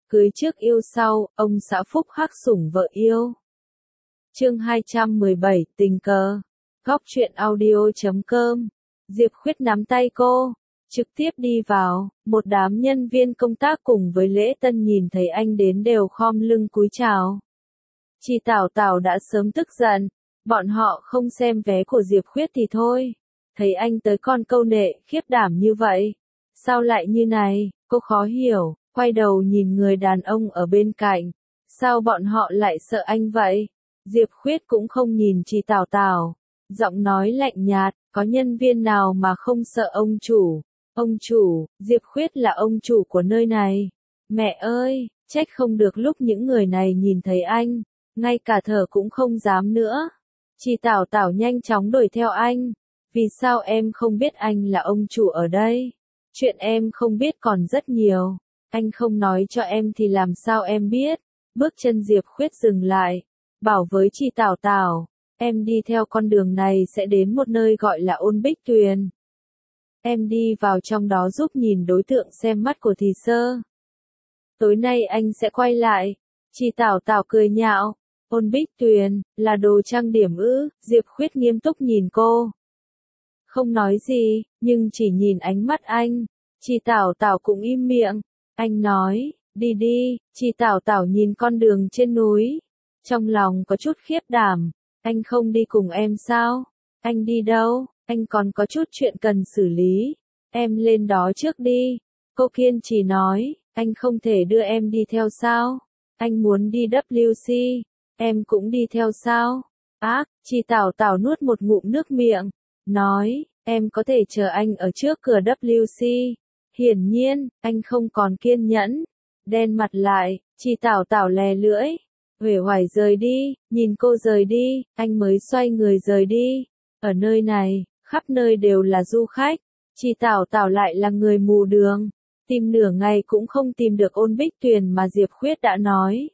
Cưới trước yêu sau, ông xã Phúc Hắc sủng vợ yêu. Chương 217, tình cờ. Góc truyện audio.com. Diệp Khuyết nắm tay cô, trực tiếp đi vào, một đám nhân viên công tác cùng với lễ tân nhìn thấy anh đến đều khom lưng cúi chào. Chị Tảo Tảo đã sớm tức giận, bọn họ không xem vé của Diệp Khuyết thì thôi. Thấy anh tới còn câu nệ, khiếp đảm như vậy. Sao lại như này, cô khó hiểu, quay đầu nhìn người đàn ông ở bên cạnh. Sao bọn họ lại sợ anh vậy? Diệp Khuyết cũng không nhìn chị Tảo Tảo. Giọng nói lạnh nhạt, có nhân viên nào mà không sợ ông chủ? Ông chủ, Diệp Khuyết là ông chủ của nơi này. Mẹ ơi, trách không được lúc những người này nhìn thấy anh, ngay cả thở cũng không dám nữa. Chị Tảo Tảo nhanh chóng đuổi theo anh. Vì sao em không biết anh là ông chủ ở đây? Chuyện em không biết còn rất nhiều. Anh không nói cho em thì làm sao em biết? Bước chân Diệp Khuyết dừng lại, bảo với chị Tảo Tảo, em đi theo con đường này sẽ đến một nơi gọi là Ôn Bích Tuyền. Em đi vào trong đó giúp nhìn đối tượng xem mắt của Thì Sơ. Tối nay anh sẽ quay lại. Chị Tảo Tảo cười nhạo. Ôn Bích Tuyền, là đồ trang điểm ư? Diệp Khuyết nghiêm túc nhìn cô. Không nói gì, nhưng chỉ nhìn ánh mắt anh. Chị Tảo Tảo cũng im miệng. Anh nói, đi đi. Chị Tảo Tảo nhìn con đường trên núi. Trong lòng có chút khiếp đảm. Anh không đi cùng em sao? Anh đi đâu? Anh còn có chút chuyện cần xử lý. Em lên đó trước đi. Cô kiên trì nói, anh không thể đưa em đi theo sao? Anh muốn đi WC. Em cũng đi theo sao? Chị Tảo Tảo nuốt một ngụm nước miệng. Nói, em có thể chờ anh ở trước cửa WC. Hiển nhiên, anh không còn kiên nhẫn. Đen mặt lại, chị Tảo Tảo lè lưỡi. Uể oải rời đi, nhìn cô rời đi, anh mới xoay người rời đi. Ở nơi này, khắp nơi đều là du khách. Chị Tảo Tảo lại là người mù đường. Tìm nửa ngày cũng không tìm được Ôn Bích Tuyền mà Diệp Khuyết đã nói.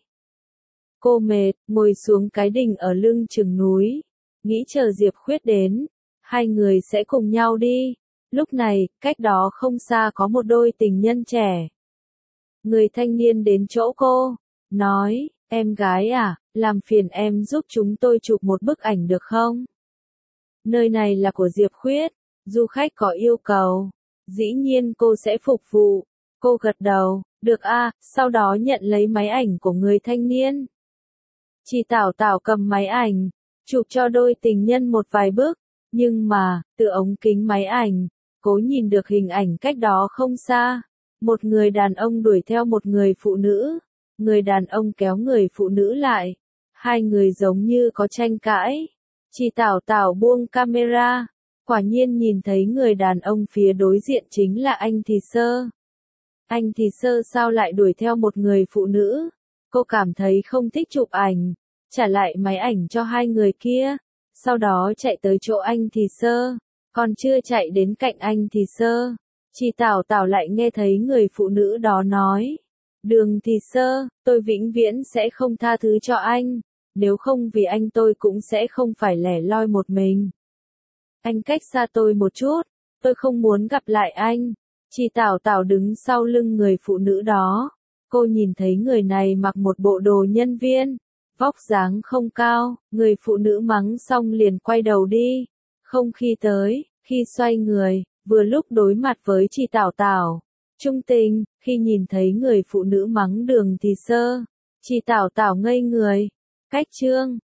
Cô mệt, ngồi xuống cái đình ở lưng chừng núi. Nghĩ chờ Diệp Khuyết đến, hai người sẽ cùng nhau đi. Lúc này, cách đó không xa có một đôi tình nhân trẻ. Người thanh niên đến chỗ cô, nói, em gái à, làm phiền em giúp chúng tôi chụp một bức ảnh được không? Nơi này là của Diệp Khuyết, du khách có yêu cầu. Dĩ nhiên cô sẽ phục vụ. Cô gật đầu, được sau đó nhận lấy máy ảnh của người thanh niên. Chị Tảo Tảo cầm máy ảnh, chụp cho đôi tình nhân một vài bức, nhưng mà, từ ống kính máy ảnh, cô nhìn được hình ảnh cách đó không xa. Một người đàn ông đuổi theo một người phụ nữ, người đàn ông kéo người phụ nữ lại. Hai người giống như có tranh cãi. Chị Tảo Tảo buông camera, quả nhiên nhìn thấy người đàn ông phía đối diện chính là anh Thì Sơ. Anh Thì Sơ sao lại đuổi theo một người phụ nữ? Cô cảm thấy không thích chụp ảnh, trả lại máy ảnh cho hai người kia, sau đó chạy tới chỗ anh Thì Sơ, còn chưa chạy đến cạnh anh Thì Sơ, chị Tảo Tảo lại nghe thấy người phụ nữ đó nói, Đường Thì Sơ, tôi vĩnh viễn sẽ không tha thứ cho anh, nếu không vì anh tôi cũng sẽ không phải lẻ loi một mình. Anh cách xa tôi một chút, tôi không muốn gặp lại anh. Chị Tảo Tảo đứng sau lưng người phụ nữ đó. Cô nhìn thấy người này mặc một bộ đồ nhân viên, vóc dáng không cao, người phụ nữ mắng xong liền quay đầu đi. Không khi xoay người, vừa lúc đối mặt với chị Tảo Tảo. Trung tình, khi nhìn thấy người phụ nữ mắng Đường Thì Sơ, chị Tảo Tảo ngây người. Cách chương